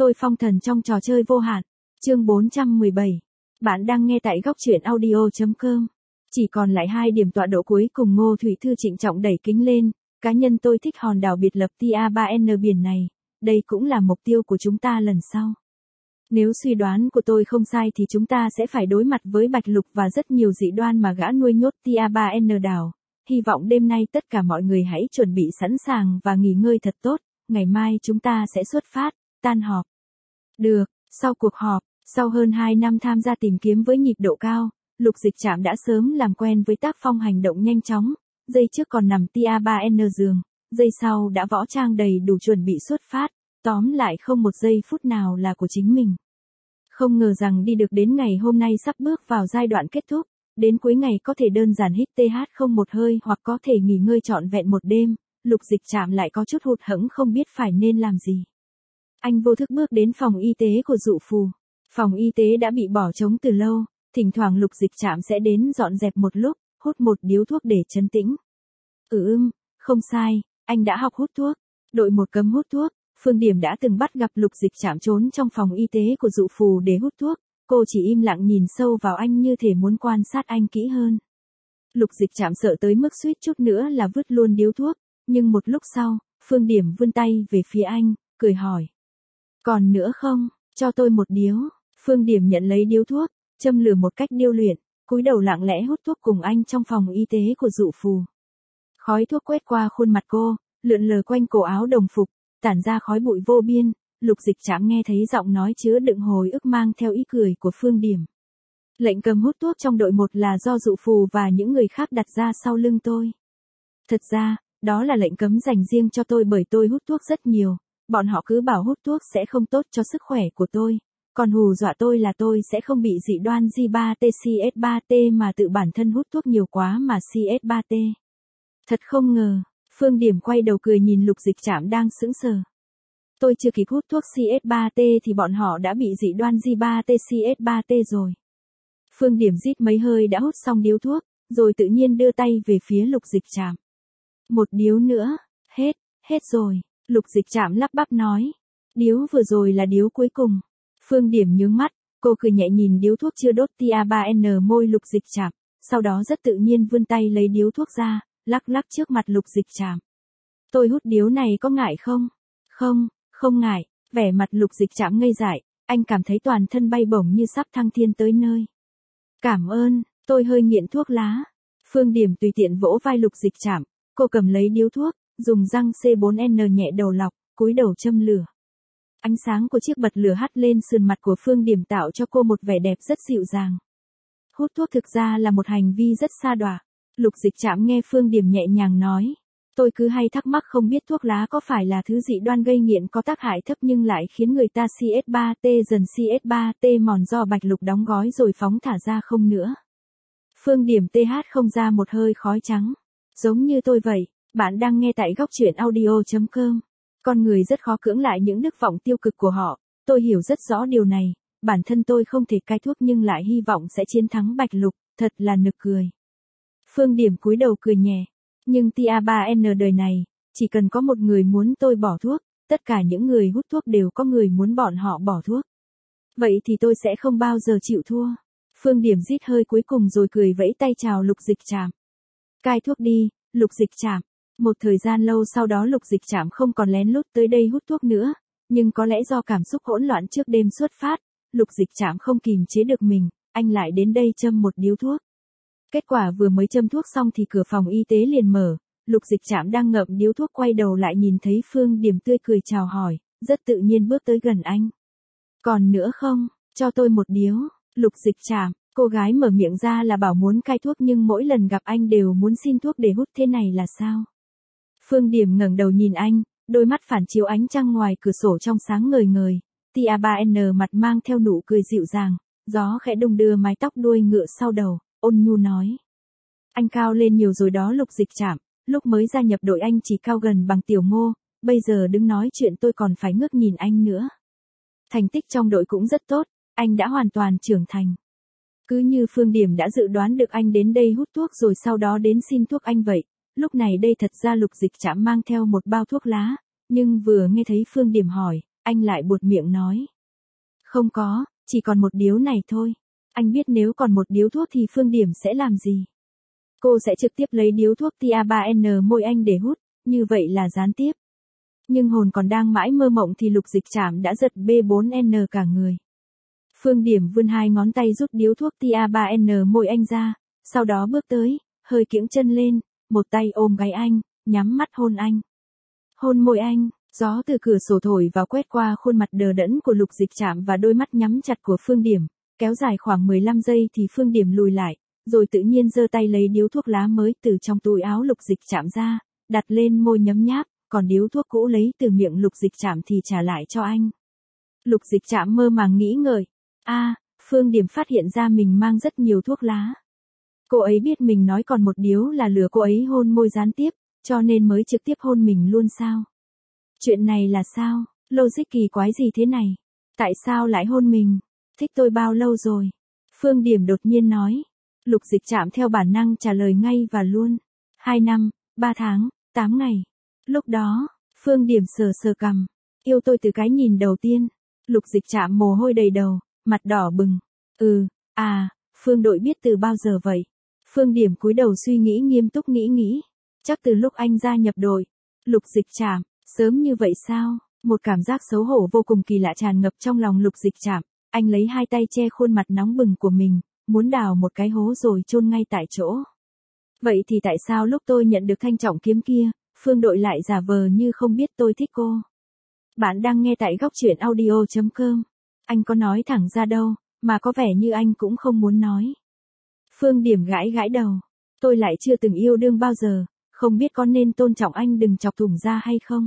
Tôi phong thần trong trò chơi vô hạn. Chương 417. Bạn đang nghe tại góc truyện audio.com. Chỉ còn lại 2 điểm tọa độ cuối cùng. Ngô Thủy Thư trịnh trọng đẩy kính lên. Cá nhân tôi thích hòn đảo biệt lập Tia3N biển này. Đây cũng là mục tiêu của chúng ta lần sau. Nếu suy đoán của tôi không sai thì chúng ta sẽ phải đối mặt với Bạch Lục và rất nhiều dị đoan mà gã nuôi nhốt Tia3N đảo. Hy vọng đêm nay tất cả mọi người hãy chuẩn bị sẵn sàng và nghỉ ngơi thật tốt. Ngày mai chúng ta sẽ xuất phát, tan họp. Được, sau cuộc họp, sau hơn 2 năm tham gia tìm kiếm với nhịp độ cao, Lục Dịch Trạm đã sớm làm quen với tác phong hành động nhanh chóng. Giây trước còn nằm Tia3N giường, giây sau đã võ trang đầy đủ chuẩn bị xuất phát. Tóm lại không một giây phút nào là của chính mình. Không ngờ rằng đi được đến ngày hôm nay sắp bước vào giai đoạn kết thúc. Đến cuối ngày có thể đơn giản hít TH không một hơi hoặc có thể nghỉ ngơi trọn vẹn một đêm. Lục Dịch Trạm lại có chút hụt hẫng không biết phải nên làm gì. Anh vô thức bước đến phòng y tế của Dụ Phù. Phòng y tế đã bị bỏ trống từ lâu, thỉnh thoảng Lục Dịch Trạm sẽ đến dọn dẹp một lúc, hút một điếu thuốc để trấn tĩnh. Không sai, anh đã học hút thuốc. Đội 1 cấm hút thuốc. Phương Điểm đã từng bắt gặp Lục Dịch Trạm trốn trong phòng y tế của Dụ Phù để hút thuốc. Cô chỉ im lặng nhìn sâu vào anh như thể muốn quan sát anh kỹ hơn. Lục Dịch Trạm sợ tới mức suýt chút nữa là vứt luôn điếu thuốc. Nhưng một lúc sau, Phương Điểm vươn tay về phía anh, cười hỏi. Còn nữa không, cho tôi một điếu. Phương Điểm nhận lấy điếu thuốc, châm lửa một cách điêu luyện, cúi đầu lặng lẽ hút thuốc cùng anh trong phòng y tế của Dụ Phù. Khói thuốc quét qua khuôn mặt cô, lượn lờ quanh cổ áo đồng phục, tản ra khói bụi vô biên. Lục Dịch Trạm nghe thấy giọng nói chứa đựng hồi ức mang theo ý cười của Phương Điểm. Lệnh cấm hút thuốc trong đội 1 là do Dụ Phù và những người khác đặt ra sau lưng tôi. Thật ra, đó là lệnh cấm dành riêng cho tôi bởi tôi hút thuốc rất nhiều. Bọn họ cứ bảo hút thuốc sẽ không tốt cho sức khỏe của tôi. Còn hù dọa tôi là tôi sẽ không bị dị đoan J3T CS3T mà tự bản thân hút thuốc nhiều quá mà CS3T. Thật không ngờ, Phương Điểm quay đầu cười nhìn Lục Dịch Trạm đang sững sờ. Tôi chưa kịp hút thuốc CS3T thì bọn họ đã bị dị đoan J3T CS3T rồi. Phương Điểm rít mấy hơi đã hút xong điếu thuốc, rồi tự nhiên đưa tay về phía Lục Dịch Trạm. Một điếu nữa, hết rồi, Lục Dịch Trạm lắp bắp nói. Điếu vừa rồi là điếu cuối cùng. Phương Điểm nhướng mắt, cô cười nhẹ nhìn điếu thuốc chưa đốt Tia3N môi Lục Dịch Trạm, sau đó rất tự nhiên vươn tay lấy điếu thuốc ra, lắc lắc trước mặt Lục Dịch Trạm. Tôi hút điếu này có ngại không? Không ngại, vẻ mặt Lục Dịch Trạm ngây dại, anh cảm thấy toàn thân bay bổng như sắp thăng thiên tới nơi. Cảm ơn, tôi hơi nghiện thuốc lá. Phương Điểm tùy tiện vỗ vai Lục Dịch Trạm, cô cầm lấy điếu thuốc, dùng răng C4N nhẹ đầu lọc, cúi đầu châm lửa. Ánh sáng của chiếc bật lửa hắt lên sườn mặt của Phương Điểm tạo cho cô một vẻ đẹp rất dịu dàng. Hút thuốc thực ra là một hành vi rất sa đọa. Lục Dịch Trạm nghe Phương Điểm nhẹ nhàng nói. Tôi cứ hay thắc mắc không biết thuốc lá có phải là thứ dị đoan gây nghiện có tác hại thấp nhưng lại khiến người ta CS3T dần CS3T mòn do Bạch Lục đóng gói rồi phóng thả ra không nữa. Phương Điểm TH không ra một hơi khói trắng. Giống như tôi vậy, bạn đang nghe tại góc truyện audio.com. Con người rất khó cưỡng lại những đức vọng tiêu cực của họ. Tôi hiểu rất rõ điều này. Bản thân tôi không thể cai thuốc nhưng lại hy vọng sẽ chiến thắng Bạch Lục, thật là nực cười. Phương Điểm cúi đầu cười nhẹ. Nhưng Tia3N đời này, chỉ cần có một người muốn tôi bỏ thuốc, tất cả những người hút thuốc đều có người muốn bọn họ bỏ thuốc. Vậy thì tôi sẽ không bao giờ chịu thua. Phương Điểm rít hơi cuối cùng rồi cười vẫy tay chào Lục Dịch Trạm. Cai thuốc đi, Lục Dịch Trạm. Một thời gian lâu sau đó Lục Dịch Trạm không còn lén lút tới đây hút thuốc nữa, nhưng có lẽ do cảm xúc hỗn loạn trước đêm xuất phát, Lục Dịch Trạm không kìm chế được mình, anh lại đến đây châm một điếu thuốc. Kết quả vừa mới châm thuốc xong thì cửa phòng y tế liền mở, Lục Dịch Trạm đang ngậm điếu thuốc quay đầu lại nhìn thấy Phương Điểm tươi cười chào hỏi, rất tự nhiên bước tới gần anh. Còn nữa không, cho tôi một điếu, Lục Dịch Trạm. Cô gái mở miệng ra là bảo muốn cai thuốc nhưng mỗi lần gặp anh đều muốn xin thuốc để hút, thế này là sao? Phương Điểm ngẩng đầu nhìn anh, đôi mắt phản chiếu ánh trăng ngoài cửa sổ trong sáng ngời ngời. Tia3N mặt mang theo nụ cười dịu dàng, gió khẽ đung đưa mái tóc đuôi ngựa sau đầu, ôn nhu nói. Anh cao lên nhiều rồi đó Lục Dịch Trạm, lúc mới gia nhập đội anh chỉ cao gần bằng Tiểu Ngô, bây giờ đứng nói chuyện tôi còn phải ngước nhìn anh nữa. Thành tích trong đội cũng rất tốt, anh đã hoàn toàn trưởng thành. Cứ như Phương Điểm đã dự đoán được anh đến đây hút thuốc rồi sau đó đến xin thuốc anh vậy. Lúc này đây thật ra Lục Dịch Trạm mang theo một bao thuốc lá, nhưng vừa nghe thấy Phương Điểm hỏi, anh lại buột miệng nói. Không có, chỉ còn một điếu này thôi. Anh biết nếu còn một điếu thuốc thì Phương Điểm sẽ làm gì. Cô sẽ trực tiếp lấy điếu thuốc tia-3N môi anh để hút, như vậy là gián tiếp. Nhưng hồn còn đang mãi mơ mộng thì Lục Dịch Trảm đã giật B4N cả người. Phương Điểm vươn hai ngón tay rút điếu thuốc tia-3N môi anh ra, sau đó bước tới, hơi kiễng chân lên, một tay ôm gáy anh, nhắm mắt hôn anh. Hôn môi anh, gió từ cửa sổ thổi vào quét qua khuôn mặt đờ đẫn của Lục Dịch Trảm và đôi mắt nhắm chặt của Phương Điểm, kéo dài khoảng 15 giây thì Phương Điểm lùi lại, rồi tự nhiên giơ tay lấy điếu thuốc lá mới từ trong túi áo Lục Dịch Trảm ra, đặt lên môi nhấm nháp, còn điếu thuốc cũ lấy từ miệng Lục Dịch Trảm thì trả lại cho anh. Lục Dịch Trảm mơ màng nghĩ ngợi, Phương Điểm phát hiện ra mình mang rất nhiều thuốc lá. Cô ấy biết mình nói còn một điếu là lừa cô ấy hôn môi gián tiếp, cho nên mới trực tiếp hôn mình luôn sao? Chuyện này là sao? Logic kỳ quái gì thế này? Tại sao lại hôn mình? Thích tôi bao lâu rồi? Phương Điểm đột nhiên nói. Lục Dịch Trảm theo bản năng trả lời ngay và luôn. 2 năm, 3 tháng, 8 ngày. Lúc đó, Phương Điểm sờ sờ cằm. Yêu tôi từ cái nhìn đầu tiên. Lục Dịch Trảm mồ hôi đầy đầu, mặt đỏ bừng. Phương đội biết từ bao giờ vậy? Phương Điểm cúi đầu suy nghĩ nghiêm túc nghĩ. Chắc từ lúc anh gia nhập đội. Lục Dịch Trảm, sớm như vậy sao? Một cảm giác xấu hổ vô cùng kỳ lạ tràn ngập trong lòng Lục Dịch Trảm. Anh lấy hai tay che khuôn mặt nóng bừng của mình, muốn đào một cái hố rồi chôn ngay tại chỗ. Vậy thì tại sao lúc tôi nhận được thanh trọng kiếm kia, Phương đội lại giả vờ như không biết tôi thích cô? Bạn đang nghe tại góc truyện audio.com. Anh có nói thẳng ra đâu, mà có vẻ như anh cũng không muốn nói. Phương Điểm gãi đầu. Tôi lại chưa từng yêu đương bao giờ, không biết có nên tôn trọng anh đừng chọc thủng ra hay không?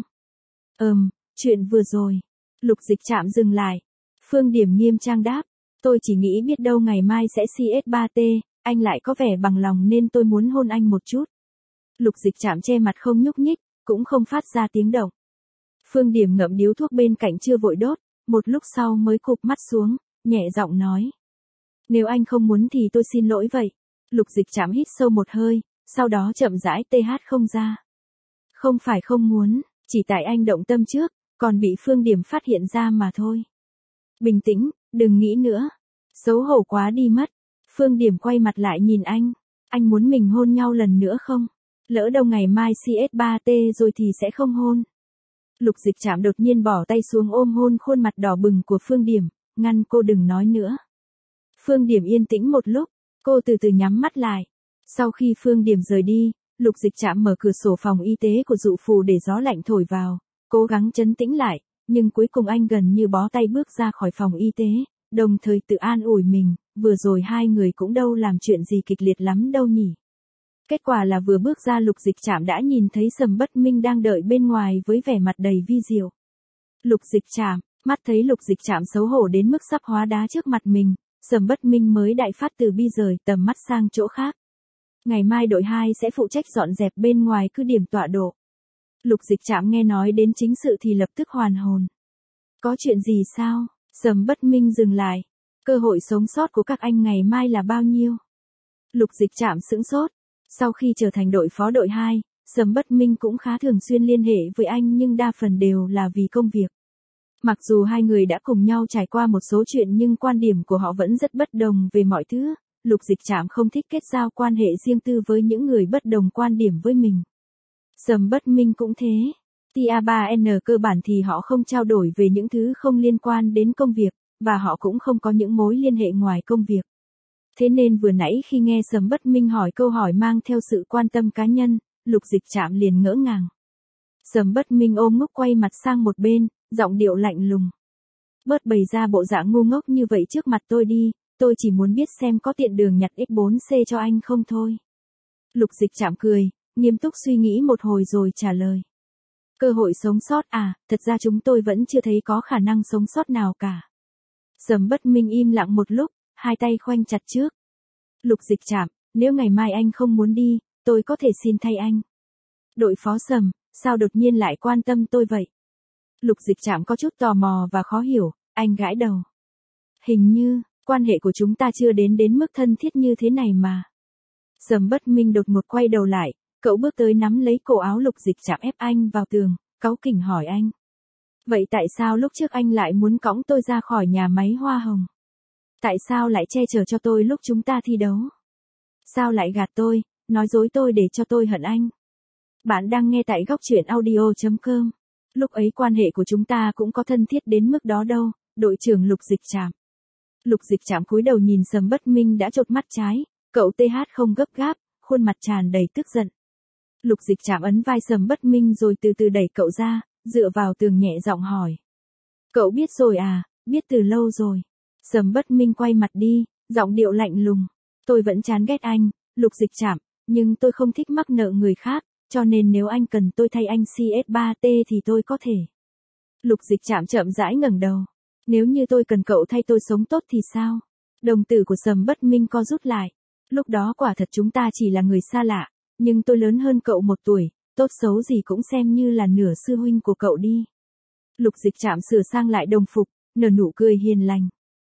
Chuyện vừa rồi. Lục Dịch Trảm dừng lại. Phương Điểm nghiêm trang đáp. Tôi chỉ nghĩ biết đâu ngày mai sẽ CS3T, anh lại có vẻ bằng lòng nên tôi muốn hôn anh một chút. Lục Dịch Trảm che mặt không nhúc nhích, cũng không phát ra tiếng động. Phương Điểm ngậm điếu thuốc bên cạnh chưa vội đốt, một lúc sau mới cụp mắt xuống, nhẹ giọng nói. Nếu anh không muốn thì tôi xin lỗi vậy. Lục Dịch Trảm hít sâu một hơi, sau đó chậm rãi không ra. Không phải không muốn, chỉ tại anh động tâm trước, còn bị Phương Điểm phát hiện ra mà thôi. Bình tĩnh, đừng nghĩ nữa. Xấu hổ quá đi mất. Phương Điểm quay mặt lại nhìn anh. Anh muốn mình hôn nhau lần nữa không? Lỡ đâu ngày mai CS3T rồi thì sẽ không hôn. Lục Dịch Trảm đột nhiên bỏ tay xuống ôm hôn khuôn mặt đỏ bừng của Phương Điểm, ngăn cô đừng nói nữa. Phương Điểm yên tĩnh một lúc, cô từ từ nhắm mắt lại. Sau khi Phương Điểm rời đi, Lục Dịch Trảm mở cửa sổ phòng y tế của dụ phù để gió lạnh thổi vào, cố gắng trấn tĩnh lại, nhưng cuối cùng anh gần như bó tay bước ra khỏi phòng y tế, đồng thời tự an ủi mình, vừa rồi hai người cũng đâu làm chuyện gì kịch liệt lắm đâu nhỉ. Kết quả là vừa bước ra Lục Dịch Trảm đã nhìn thấy Sầm Bất Minh đang đợi bên ngoài với vẻ mặt đầy vi diệu. Lục Dịch Trảm, mắt thấy Lục Dịch Trảm xấu hổ đến mức sắp hóa đá trước mặt mình, Sầm Bất Minh mới đại phát từ bi rời tầm mắt sang chỗ khác. Ngày mai đội 2 sẽ phụ trách dọn dẹp bên ngoài cứ điểm tọa độ. Lục Dịch Trảm nghe nói đến chính sự thì lập tức hoàn hồn. Có chuyện gì sao? Sầm Bất Minh dừng lại. Cơ hội sống sót của các anh ngày mai là bao nhiêu? Lục Dịch Trảm sững sốt. Sau khi trở thành đội phó đội 2, Sầm Bất Minh cũng khá thường xuyên liên hệ với anh nhưng đa phần đều là vì công việc. Mặc dù hai người đã cùng nhau trải qua một số chuyện nhưng quan điểm của họ vẫn rất bất đồng về mọi thứ. Lục Dịch Trảm không thích kết giao quan hệ riêng tư với những người bất đồng quan điểm với mình. Sầm Bất Minh cũng thế. TA3N cơ bản thì họ không trao đổi về những thứ không liên quan đến công việc, và họ cũng không có những mối liên hệ ngoài công việc. Thế nên vừa nãy khi nghe Sầm Bất Minh hỏi câu hỏi mang theo sự quan tâm cá nhân, Lục Dịch Trảm liền ngỡ ngàng. Sầm Bất Minh ôm ngốc quay mặt sang một bên, giọng điệu lạnh lùng. Bớt bày ra bộ dạng ngu ngốc như vậy trước mặt tôi đi, tôi chỉ muốn biết xem có tiện đường nhặt X4C cho anh không thôi. Lục Dịch Trảm cười, nghiêm túc suy nghĩ một hồi rồi trả lời. Cơ hội sống sót thật ra chúng tôi vẫn chưa thấy có khả năng sống sót nào cả. Sầm Bất Minh im lặng một lúc, hai tay khoanh chặt trước. Lục Dịch Trảm, nếu ngày mai anh không muốn đi, tôi có thể xin thay anh. Đội phó Sầm, sao đột nhiên lại quan tâm tôi vậy? Lục Dịch Trảm có chút tò mò và khó hiểu, anh gãi đầu. Hình như, quan hệ của chúng ta chưa đến mức thân thiết như thế này mà. Sầm Bất Minh đột ngột quay đầu lại, cậu bước tới nắm lấy cổ áo Lục Dịch Trảm ép anh vào tường, cáu kỉnh hỏi anh. Vậy tại sao lúc trước anh lại muốn cõng tôi ra khỏi nhà máy hoa hồng? Tại sao lại che chở cho tôi lúc chúng ta thi đấu? Sao lại gạt tôi, nói dối tôi để cho tôi hận anh? Bạn đang nghe tại góc truyện audio.com. Lúc ấy quan hệ của chúng ta cũng có thân thiết đến mức đó đâu, đội trưởng Lục Dịch Trạm. Lục Dịch Trạm cúi đầu nhìn Sầm Bất Minh đã chột mắt trái, cậu TH không gấp gáp, khuôn mặt tràn đầy tức giận. Lục Dịch Trạm ấn vai Sầm Bất Minh rồi từ từ đẩy cậu ra, dựa vào tường nhẹ giọng hỏi. Cậu biết rồi à, biết từ lâu rồi. Sầm Bất Minh quay mặt đi, giọng điệu lạnh lùng. Tôi vẫn chán ghét anh, Lục Dịch Trạm, nhưng tôi không thích mắc nợ người khác, cho nên nếu anh cần tôi thay anh CS3T thì tôi có thể. Lục Dịch Trạm chậm rãi ngẩng đầu. Nếu như tôi cần cậu thay tôi sống tốt thì sao? Đồng tử của Sầm Bất Minh co rút lại. Lúc đó quả thật chúng ta chỉ là người xa lạ, nhưng tôi lớn hơn cậu 1 tuổi, tốt xấu gì cũng xem như là nửa sư huynh của cậu đi. Lục Dịch Trạm sửa sang lại đồng phục, nở nụ cười hiền lành.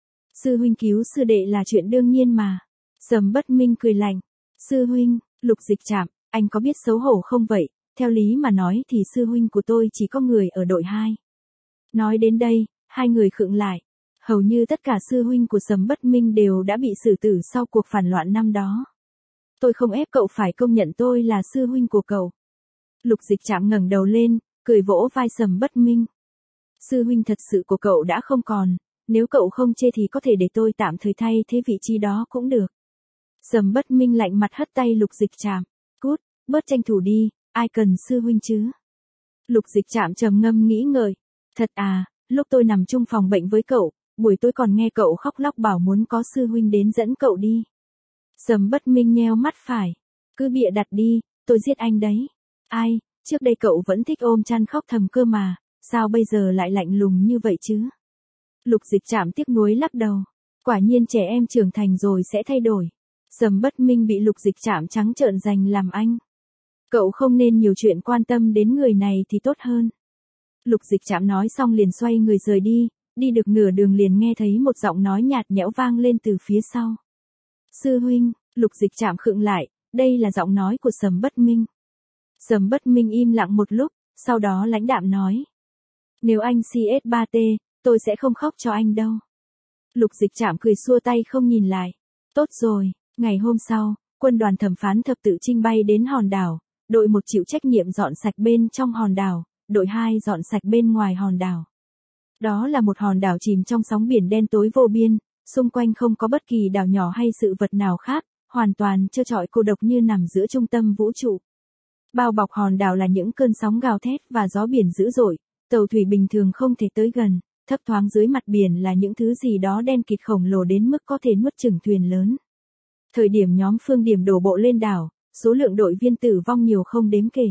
Sư huynh cứu sư đệ là chuyện đương nhiên mà. Sầm Bất Minh cười lạnh. Sư huynh, Lục Dịch Trạm, anh có biết xấu hổ không vậy? Theo lý mà nói thì sư huynh của tôi chỉ có người ở đội 2. Nói đến đây, hai người khựng lại. Hầu như tất cả sư huynh của Sầm Bất Minh đều đã bị xử tử sau cuộc phản loạn năm đó. Tôi không ép cậu phải công nhận tôi là sư huynh của cậu. Lục Dịch Trạm ngẩng đầu lên, cười vỗ vai Sầm Bất Minh. Sư huynh thật sự của cậu đã không còn, nếu cậu không chê thì có thể để tôi tạm thời thay thế vị trí đó cũng được. Sầm Bất Minh lạnh mặt hất tay Lục Dịch Trạm. Cút, bớt tranh thủ đi, ai cần sư huynh chứ? Lục Dịch Trạm trầm ngâm nghĩ ngợi. Thật à, lúc tôi nằm chung phòng bệnh với cậu, buổi tối còn nghe cậu khóc lóc bảo muốn có sư huynh đến dẫn cậu đi. Sầm Bất Minh nheo mắt phải. Cứ bịa đặt đi, tôi giết anh đấy. Ai, trước đây cậu vẫn thích ôm chăn khóc thầm cơ mà, sao bây giờ lại lạnh lùng như vậy chứ? Lục Dịch Trạm tiếc nuối lắc đầu. Quả nhiên trẻ em trưởng thành rồi sẽ thay đổi. Sầm Bất Minh bị Lục Dịch Trạm trắng trợn giành làm anh. Cậu không nên nhiều chuyện quan tâm đến người này thì tốt hơn. Lục Dịch Trạm nói xong liền xoay người rời đi, đi được nửa đường liền nghe thấy một giọng nói nhạt nhẽo vang lên từ phía sau. Sư huynh, Lục Dịch Trạm khựng lại, đây là giọng nói của Sầm Bất Minh. Sầm Bất Minh im lặng một lúc, sau đó lãnh đạm nói. Nếu anh CS3T, tôi sẽ không khóc cho anh đâu. Lục Dịch Trạm cười xua tay không nhìn lại. Tốt rồi, ngày hôm sau, quân đoàn thẩm phán thập tự chinh bay đến hòn đảo, đội 1 chịu trách nhiệm dọn sạch bên trong hòn đảo, đội 2 dọn sạch bên ngoài hòn đảo. Đó là một hòn đảo chìm trong sóng biển đen tối vô biên, xung quanh không có bất kỳ đảo nhỏ hay sự vật nào khác, hoàn toàn trơ trọi cô độc như nằm giữa trung tâm vũ trụ. Bao bọc hòn đảo là những cơn sóng gào thét và gió biển dữ dội, tàu thủy bình thường không thể tới gần, thấp thoáng dưới mặt biển là những thứ gì đó đen kịt khổng lồ đến mức có thể nuốt chửng thuyền lớn. Thời điểm nhóm Phương Điểm đổ bộ lên đảo, số lượng đội viên tử vong nhiều không đếm kể.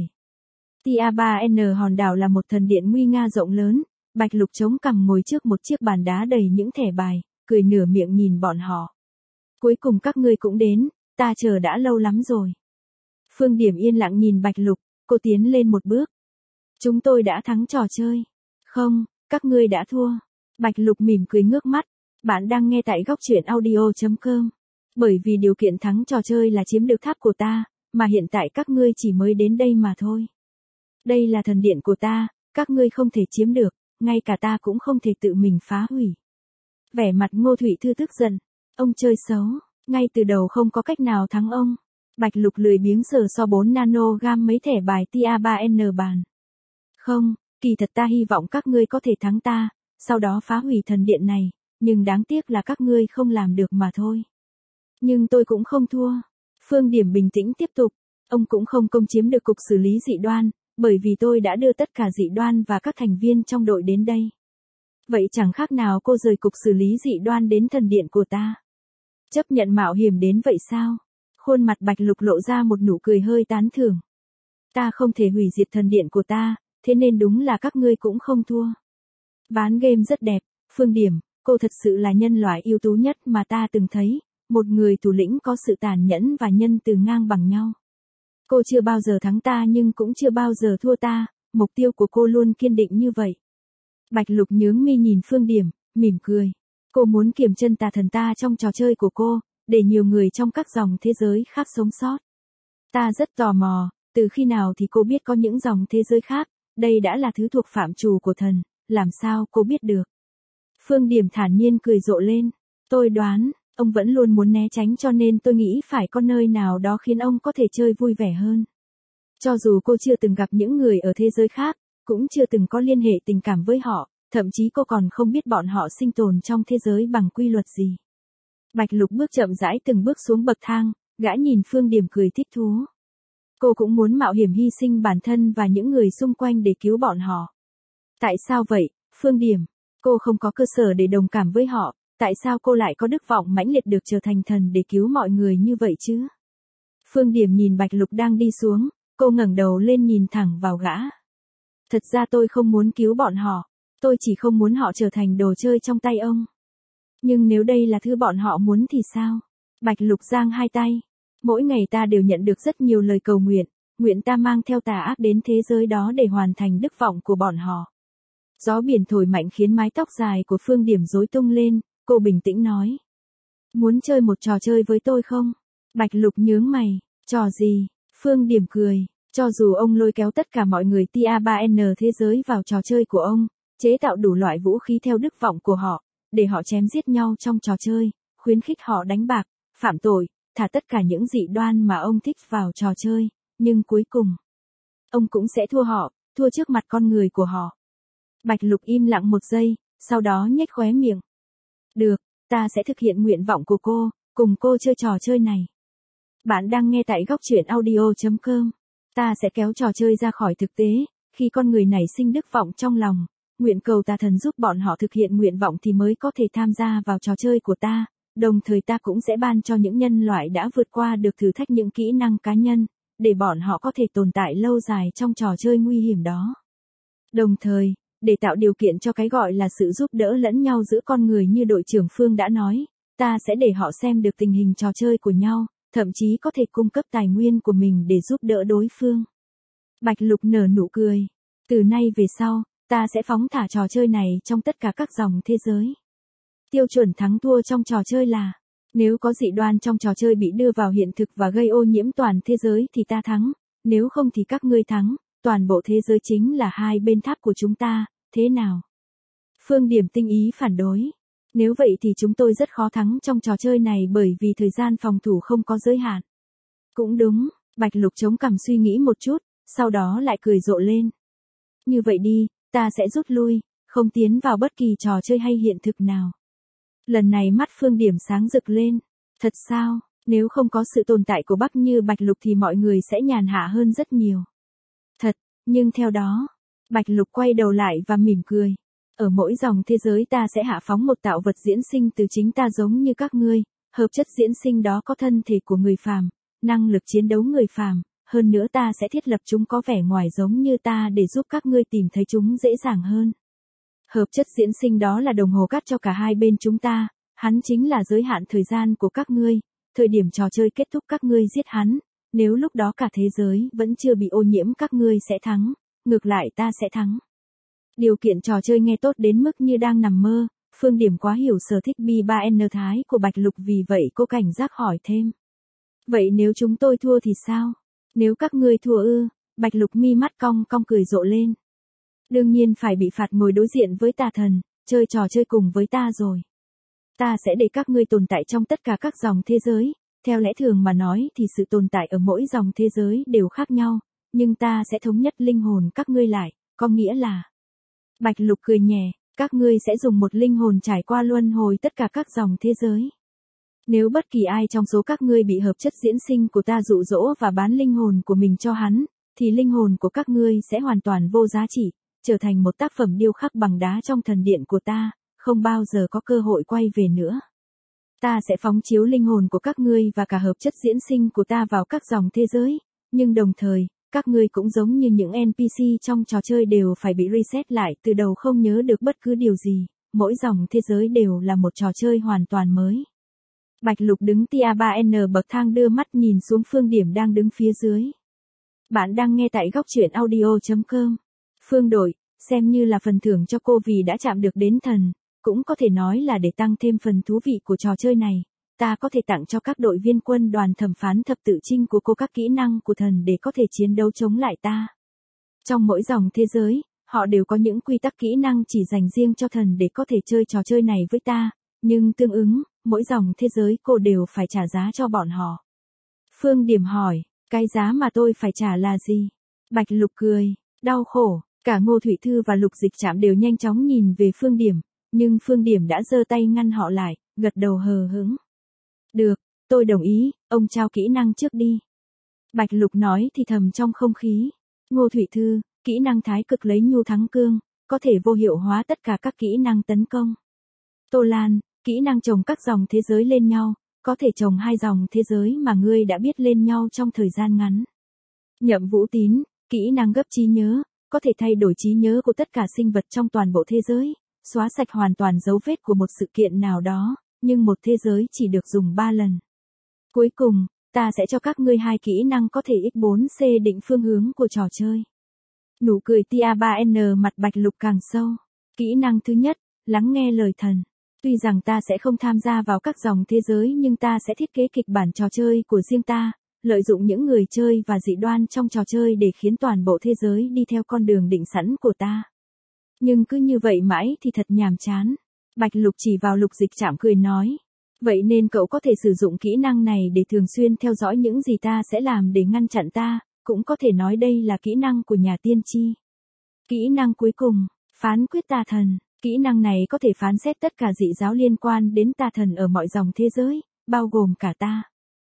Tia-3N hòn đảo là một thần điện nguy nga rộng lớn, Bạch Lục chống cằm ngồi trước một chiếc bàn đá đầy những thẻ bài, cười nửa miệng nhìn bọn họ. Cuối cùng các ngươi cũng đến, ta chờ đã lâu lắm rồi. Phương Điểm yên lặng nhìn Bạch Lục, cô tiến lên một bước. Chúng tôi đã thắng trò chơi. Không, các ngươi đã thua. Bạch Lục mỉm cười ngước mắt. Bạn đang nghe tại góc truyện audio.com. Bởi vì điều kiện thắng trò chơi là chiếm được tháp của ta, mà hiện tại các ngươi chỉ mới đến đây mà thôi. Đây là thần điện của ta, các ngươi không thể chiếm được, ngay cả ta cũng không thể tự mình phá hủy. Vẻ mặt Ngô Thụy Thư tức giận. Ông chơi xấu, ngay từ đầu không có cách nào thắng ông. Bạch Lục lười biếng sờ so 4 nanogam mấy thẻ bài Tia-3N bàn. Không, kỳ thật ta hy vọng các ngươi có thể thắng ta, sau đó phá hủy thần điện này, nhưng đáng tiếc là các ngươi không làm được mà thôi. Nhưng tôi cũng không thua. Phương Điểm bình tĩnh tiếp tục. Ông cũng không công chiếm được cục xử lý dị đoan, bởi vì tôi đã đưa tất cả dị đoan và các thành viên trong đội đến đây. Vậy chẳng khác nào cô rời cục xử lý dị đoan đến thần điện của ta. Chấp nhận mạo hiểm đến vậy sao? Khuôn mặt Bạch Lục lộ ra một nụ cười hơi tán thưởng. Ta không thể hủy diệt thần điện của ta, thế nên đúng là các ngươi cũng không thua. Ván game rất đẹp, Phương Điểm, cô thật sự là nhân loại ưu tú nhất mà ta từng thấy, một người thủ lĩnh có sự tàn nhẫn và nhân từ ngang bằng nhau. Cô chưa bao giờ thắng ta nhưng cũng chưa bao giờ thua ta, mục tiêu của cô luôn kiên định như vậy. Bạch Lục nhướng mi nhìn Phương Điểm, mỉm cười. Cô muốn kiềm chân tà thần ta trong trò chơi của cô, để nhiều người trong các dòng thế giới khác sống sót. Ta rất tò mò, từ khi nào thì cô biết có những dòng thế giới khác, đây đã là thứ thuộc phạm trù của thần, làm sao cô biết được? Phương Điểm thản nhiên cười rộ lên. Tôi đoán, ông vẫn luôn muốn né tránh cho nên tôi nghĩ phải có nơi nào đó khiến ông có thể chơi vui vẻ hơn. Cho dù cô chưa từng gặp những người ở thế giới khác, cũng chưa từng có liên hệ tình cảm với họ, thậm chí cô còn không biết bọn họ sinh tồn trong thế giới bằng quy luật gì. Bạch Lục bước chậm rãi từng bước xuống bậc thang, gã nhìn Phương Điểm cười thích thú. Cô cũng muốn mạo hiểm hy sinh bản thân và những người xung quanh để cứu bọn họ. Tại sao vậy, Phương Điểm? Cô không có cơ sở để đồng cảm với họ, tại sao cô lại có đức vọng mãnh liệt được trở thành thần để cứu mọi người như vậy chứ? Phương Điểm nhìn Bạch Lục đang đi xuống, cô ngẩng đầu lên nhìn thẳng vào gã. Thật ra tôi không muốn cứu bọn họ, tôi chỉ không muốn họ trở thành đồ chơi trong tay ông. Nhưng nếu đây là thứ bọn họ muốn thì sao? Bạch Lục giang hai tay. Mỗi ngày ta đều nhận được rất nhiều lời cầu nguyện, nguyện ta mang theo tà ác đến thế giới đó để hoàn thành đức vọng của bọn họ. Gió biển thổi mạnh khiến mái tóc dài của Phương Điểm rối tung lên, cô bình tĩnh nói. Muốn chơi một trò chơi với tôi không? Bạch Lục nhướng mày, trò gì? Phương Điểm cười, cho dù ông lôi kéo tất cả mọi người TA3N thế giới vào trò chơi của ông, chế tạo đủ loại vũ khí theo đức vọng của họ, để họ chém giết nhau trong trò chơi, khuyến khích họ đánh bạc, phạm tội, thả tất cả những dị đoan mà ông thích vào trò chơi, nhưng cuối cùng, ông cũng sẽ thua họ, thua trước mặt con người của họ. Bạch Lục im lặng một giây, sau đó nhếch khóe miệng. Được, ta sẽ thực hiện nguyện vọng của cô, cùng cô chơi trò chơi này. Bạn đang nghe tại góc truyện audio.com. Ta sẽ kéo trò chơi ra khỏi thực tế, khi con người nảy sinh đức vọng trong lòng, nguyện cầu tà thần giúp bọn họ thực hiện nguyện vọng thì mới có thể tham gia vào trò chơi của ta, đồng thời ta cũng sẽ ban cho những nhân loại đã vượt qua được thử thách những kỹ năng cá nhân, để bọn họ có thể tồn tại lâu dài trong trò chơi nguy hiểm đó. Đồng thời, để tạo điều kiện cho cái gọi là sự giúp đỡ lẫn nhau giữa con người như đội trưởng Phương đã nói, ta sẽ để họ xem được tình hình trò chơi của nhau, thậm chí có thể cung cấp tài nguyên của mình để giúp đỡ đối phương. Bạch Lục nở nụ cười. Từ nay về sau, ta sẽ phóng thả trò chơi này trong tất cả các dòng thế giới. Tiêu chuẩn thắng thua trong trò chơi là, nếu có dị đoan trong trò chơi bị đưa vào hiện thực và gây ô nhiễm toàn thế giới thì ta thắng, nếu không thì các ngươi thắng, toàn bộ thế giới chính là hai bên tháp của chúng ta, thế nào? Phương Điểm tinh ý phản đối. Nếu vậy thì chúng tôi rất khó thắng trong trò chơi này bởi vì thời gian phòng thủ không có giới hạn. Cũng đúng, Bạch Lục chống cằm suy nghĩ một chút, sau đó lại cười rộ lên. Như vậy đi, ta sẽ rút lui, không tiến vào bất kỳ trò chơi hay hiện thực nào. Lần này mắt Phương Điểm sáng rực lên. Thật sao, nếu không có sự tồn tại của Bắc như Bạch Lục thì mọi người sẽ nhàn hạ hơn rất nhiều. Thật, nhưng theo đó, Bạch Lục quay đầu lại và mỉm cười. Ở mỗi dòng thế giới ta sẽ hạ phóng một tạo vật diễn sinh từ chính ta giống như các ngươi, hợp chất diễn sinh đó có thân thể của người phàm, năng lực chiến đấu người phàm, hơn nữa ta sẽ thiết lập chúng có vẻ ngoài giống như ta để giúp các ngươi tìm thấy chúng dễ dàng hơn. Hợp chất diễn sinh đó là đồng hồ cát cho cả hai bên chúng ta, hắn chính là giới hạn thời gian của các ngươi, thời điểm trò chơi kết thúc các ngươi giết hắn, nếu lúc đó cả thế giới vẫn chưa bị ô nhiễm các ngươi sẽ thắng, ngược lại ta sẽ thắng. Điều kiện trò chơi nghe tốt đến mức như đang nằm mơ, Phương Điểm quá hiểu sở thích B3N thái của Bạch Lục vì vậy cô cảnh giác hỏi thêm. Vậy nếu chúng tôi thua thì sao? Nếu các ngươi thua ư? Bạch Lục mi mắt cong cong cười rộ lên. Đương nhiên phải bị phạt ngồi đối diện với tà thần, chơi trò chơi cùng với ta rồi. Ta sẽ để các ngươi tồn tại trong tất cả các dòng thế giới, theo lẽ thường mà nói thì sự tồn tại ở mỗi dòng thế giới đều khác nhau, nhưng ta sẽ thống nhất linh hồn các ngươi lại, có nghĩa là... Bạch Lục cười nhẹ, các ngươi sẽ dùng một linh hồn trải qua luân hồi tất cả các dòng thế giới. Nếu bất kỳ ai trong số các ngươi bị hợp chất diễn sinh của ta dụ dỗ và bán linh hồn của mình cho hắn, thì linh hồn của các ngươi sẽ hoàn toàn vô giá trị, trở thành một tác phẩm điêu khắc bằng đá trong thần điện của ta, không bao giờ có cơ hội quay về nữa. Ta sẽ phóng chiếu linh hồn của các ngươi và cả hợp chất diễn sinh của ta vào các dòng thế giới, nhưng đồng thời, các ngươi cũng giống như những NPC trong trò chơi đều phải bị reset lại từ đầu không nhớ được bất cứ điều gì, mỗi dòng thế giới đều là một trò chơi hoàn toàn mới. Bạch Lục đứng tia3N bậc thang đưa mắt nhìn xuống Phương Điểm đang đứng phía dưới. Bạn đang nghe tại góc truyện audio.com. Phương đội, xem như là phần thưởng cho cô vì đã chạm được đến thần, cũng có thể nói là để tăng thêm phần thú vị của trò chơi này. Ta có thể tặng cho các đội viên quân đoàn thẩm phán thập tự chinh của cô các kỹ năng của thần để có thể chiến đấu chống lại ta. Trong mỗi dòng thế giới, Họ đều có những quy tắc kỹ năng chỉ dành riêng cho thần để có thể chơi trò chơi này với ta, nhưng tương ứng, mỗi dòng thế giới cô đều phải trả giá cho bọn họ. Phương Điểm hỏi, cái giá mà tôi phải trả là gì? Bạch Lục cười, đau khổ. Cả Ngô Thủy Thư và Lục Dịch Trạm đều nhanh chóng nhìn về Phương Điểm, nhưng Phương Điểm đã giơ tay ngăn họ lại, gật đầu hờ hững. Được, tôi đồng ý, ông trao kỹ năng trước đi. Bạch Lục nói thì thầm trong không khí. Ngô Thủy Thư, kỹ năng thái cực lấy nhu thắng cương, có thể vô hiệu hóa tất cả các kỹ năng tấn công. Tô Lan, kỹ năng chồng các dòng thế giới lên nhau, có thể chồng hai dòng thế giới mà ngươi đã biết lên nhau trong thời gian ngắn. Nhậm Vũ Tín, kỹ năng gấp trí nhớ, có thể thay đổi trí nhớ của tất cả sinh vật trong toàn bộ thế giới, xóa sạch hoàn toàn dấu vết của một sự kiện nào đó, nhưng một thế giới chỉ được dùng 3 lần. Cuối cùng, ta sẽ cho các ngươi 2 kỹ năng có thể x4c định phương hướng của trò chơi. Nụ cười tia 3N mặt Bạch Lục càng sâu. Kỹ năng thứ nhất, lắng nghe lời thần. Tuy rằng ta sẽ không tham gia vào các dòng thế giới nhưng ta sẽ thiết kế kịch bản trò chơi của riêng ta, lợi dụng những người chơi và dị đoan trong trò chơi để khiến toàn bộ thế giới đi theo con đường định sẵn của ta. Nhưng cứ như vậy mãi thì thật nhàm chán. Bạch Lục chỉ vào Lục Dịch Trạm cười nói. Vậy nên cậu có thể sử dụng kỹ năng này để thường xuyên theo dõi những gì ta sẽ làm để ngăn chặn ta, cũng có thể nói đây là kỹ năng của nhà tiên tri. Kỹ năng cuối cùng, phán quyết tà thần. Kỹ năng này có thể phán xét tất cả dị giáo liên quan đến tà thần ở mọi dòng thế giới, bao gồm cả ta.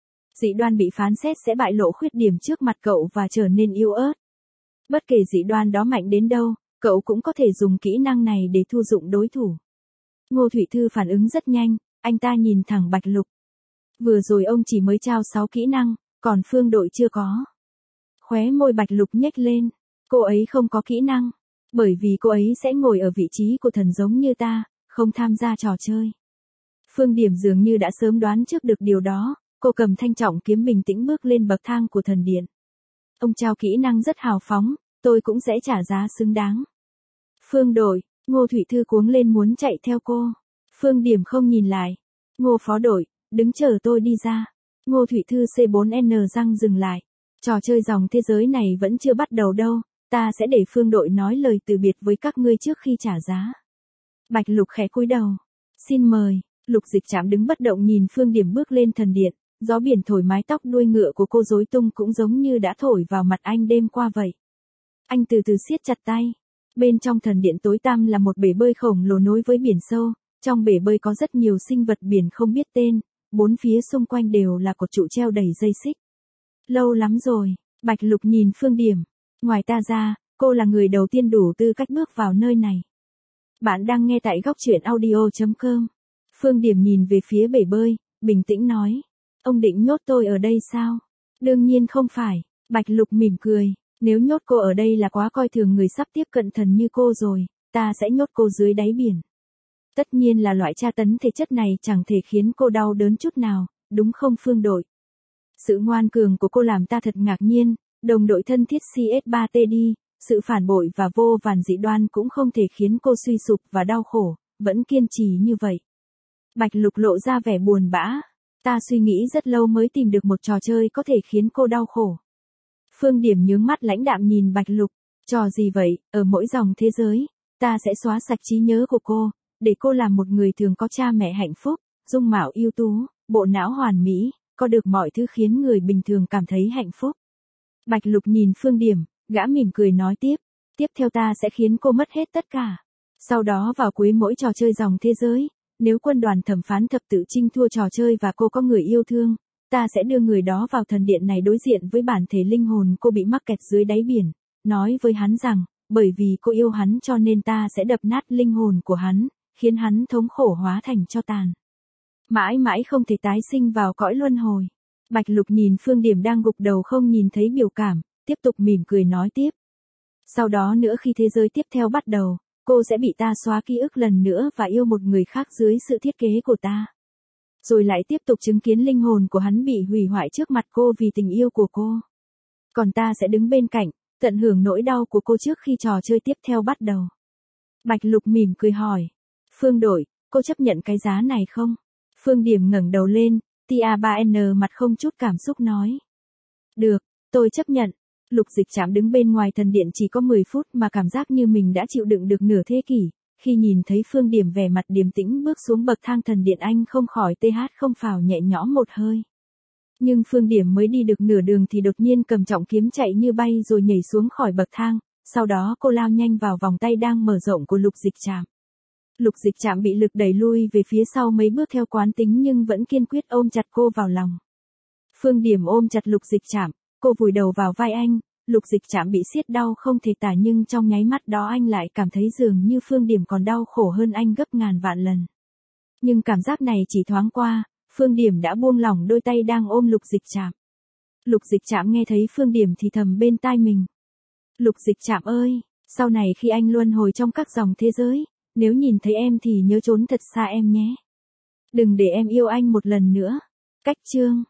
Dị đoan bị phán xét sẽ bại lộ khuyết điểm trước mặt cậu và trở nên yếu ớt. Bất kể dị đoan đó mạnh đến đâu, cậu cũng có thể dùng kỹ năng này để thu dụng đối thủ. Ngô Thủy Thư phản ứng rất nhanh, anh ta nhìn thẳng Bạch Lục. Vừa rồi ông chỉ mới trao 6 kỹ năng, còn Phương đội chưa có. Khóe môi Bạch Lục nhếch lên, cô ấy không có kỹ năng, bởi vì cô ấy sẽ ngồi ở vị trí của thần giống như ta, không tham gia trò chơi. Phương Điểm dường như đã sớm đoán trước được điều đó, cô cầm thanh trọng kiếm bình tĩnh bước lên bậc thang của thần điện. Ông trao kỹ năng rất hào phóng, tôi cũng sẽ trả giá xứng đáng. Phương đội, Ngô Thủy Thư cuống lên muốn chạy theo cô. Phương Điểm không nhìn lại. Ngô phó đội, đứng chờ tôi đi ra. Ngô Thủy Thư C4N răng dừng lại. Trò chơi dòng thế giới này vẫn chưa bắt đầu đâu, ta sẽ để Phương đội nói lời từ biệt với các ngươi trước khi trả giá. Bạch Lục khẽ cúi đầu. Xin mời. Lục Dịch Trạm đứng bất động nhìn Phương Điểm bước lên thần điện, gió biển thổi mái tóc đuôi ngựa của cô rối tung cũng giống như đã thổi vào mặt anh đêm qua vậy. Anh từ từ siết chặt tay. Bên trong thần điện tối tăm là một bể bơi khổng lồ nối với biển sâu, trong bể bơi có rất nhiều sinh vật biển không biết tên, bốn phía xung quanh đều là cột trụ treo đầy dây xích. Lâu lắm rồi, Bạch Lục nhìn Phương Điểm. Ngoài ta ra, cô là người đầu tiên đủ tư cách bước vào nơi này. Bạn đang nghe tại góc truyện audio.com. Phương Điểm nhìn về phía bể bơi, bình tĩnh nói. Ông định nhốt tôi ở đây sao? Đương nhiên không phải, Bạch Lục mỉm cười. Nếu nhốt cô ở đây là quá coi thường người sắp tiếp cận thần như cô rồi, ta sẽ nhốt cô dưới đáy biển. Tất nhiên là loại tra tấn thể chất này chẳng thể khiến cô đau đớn chút nào, đúng không Phương đội? Sự ngoan cường của cô làm ta thật ngạc nhiên, đồng đội thân thiết CS3TD, sự phản bội và vô vàn dị đoan cũng không thể khiến cô suy sụp và đau khổ, vẫn kiên trì như vậy. Bạch Lục lộ ra vẻ buồn bã, ta suy nghĩ rất lâu mới tìm được một trò chơi có thể khiến cô đau khổ. Phương Điểm nhướng mắt lãnh đạm nhìn Bạch Lục, trò gì vậy, ở mỗi dòng thế giới, ta sẽ xóa sạch trí nhớ của cô, để cô làm một người thường có cha mẹ hạnh phúc, dung mạo ưu tú, bộ não hoàn mỹ, có được mọi thứ khiến người bình thường cảm thấy hạnh phúc. Bạch Lục nhìn Phương Điểm, gã mỉm cười nói tiếp, tiếp theo ta sẽ khiến cô mất hết tất cả. Sau đó vào cuối mỗi trò chơi dòng thế giới, nếu quân đoàn thẩm phán thập tự chinh thua trò chơi và cô có người yêu thương, ta sẽ đưa người đó vào thần điện này đối diện với bản thể linh hồn cô bị mắc kẹt dưới đáy biển, nói với hắn rằng, bởi vì cô yêu hắn cho nên ta sẽ đập nát linh hồn của hắn, khiến hắn thống khổ hóa thành tro tàn. Mãi mãi không thể tái sinh vào cõi luân hồi. Bạch Lục nhìn Phương Điểm đang gục đầu không nhìn thấy biểu cảm, tiếp tục mỉm cười nói tiếp. Sau đó nữa khi thế giới tiếp theo bắt đầu, cô sẽ bị ta xóa ký ức lần nữa và yêu một người khác dưới sự thiết kế của ta. Rồi lại tiếp tục chứng kiến linh hồn của hắn bị hủy hoại trước mặt cô vì tình yêu của cô. Còn ta sẽ đứng bên cạnh, tận hưởng nỗi đau của cô trước khi trò chơi tiếp theo bắt đầu. Bạch Lục mỉm cười hỏi. Phương đội, cô chấp nhận cái giá này không? Phương Điểm ngẩng đầu lên, tia 3N mặt không chút cảm xúc nói. Được, tôi chấp nhận. Lục Dịch Trạm đứng bên ngoài thần điện chỉ có 10 phút mà cảm giác như mình đã chịu đựng được nửa thế kỷ. Khi nhìn thấy Phương Điểm vẻ mặt điềm tĩnh bước xuống bậc thang thần điện, anh không khỏi không phào nhẹ nhõm một hơi. Nhưng Phương Điểm mới đi được nửa đường thì đột nhiên cầm trọng kiếm chạy như bay rồi nhảy xuống khỏi bậc thang, sau đó cô lao nhanh vào vòng tay đang mở rộng của Lục Dịch Trạm. Lục Dịch Trạm bị lực đẩy lui về phía sau mấy bước theo quán tính nhưng vẫn kiên quyết ôm chặt cô vào lòng. Phương Điểm ôm chặt Lục Dịch Trạm, cô vùi đầu vào vai anh, Lục Dịch Trạm bị siết đau không thể tả nhưng trong nháy mắt đó anh lại cảm thấy dường như Phương Điểm còn đau khổ hơn anh gấp ngàn vạn lần. Nhưng cảm giác này chỉ thoáng qua, Phương Điểm đã buông lỏng đôi tay đang ôm Lục Dịch Trạm. Lục Dịch Trạm nghe thấy Phương Điểm thì thầm bên tai mình. Lục Dịch Trạm ơi, sau này khi anh luân hồi trong các dòng thế giới, nếu nhìn thấy em thì nhớ trốn thật xa em nhé. Đừng để em yêu anh một lần nữa. Cách chương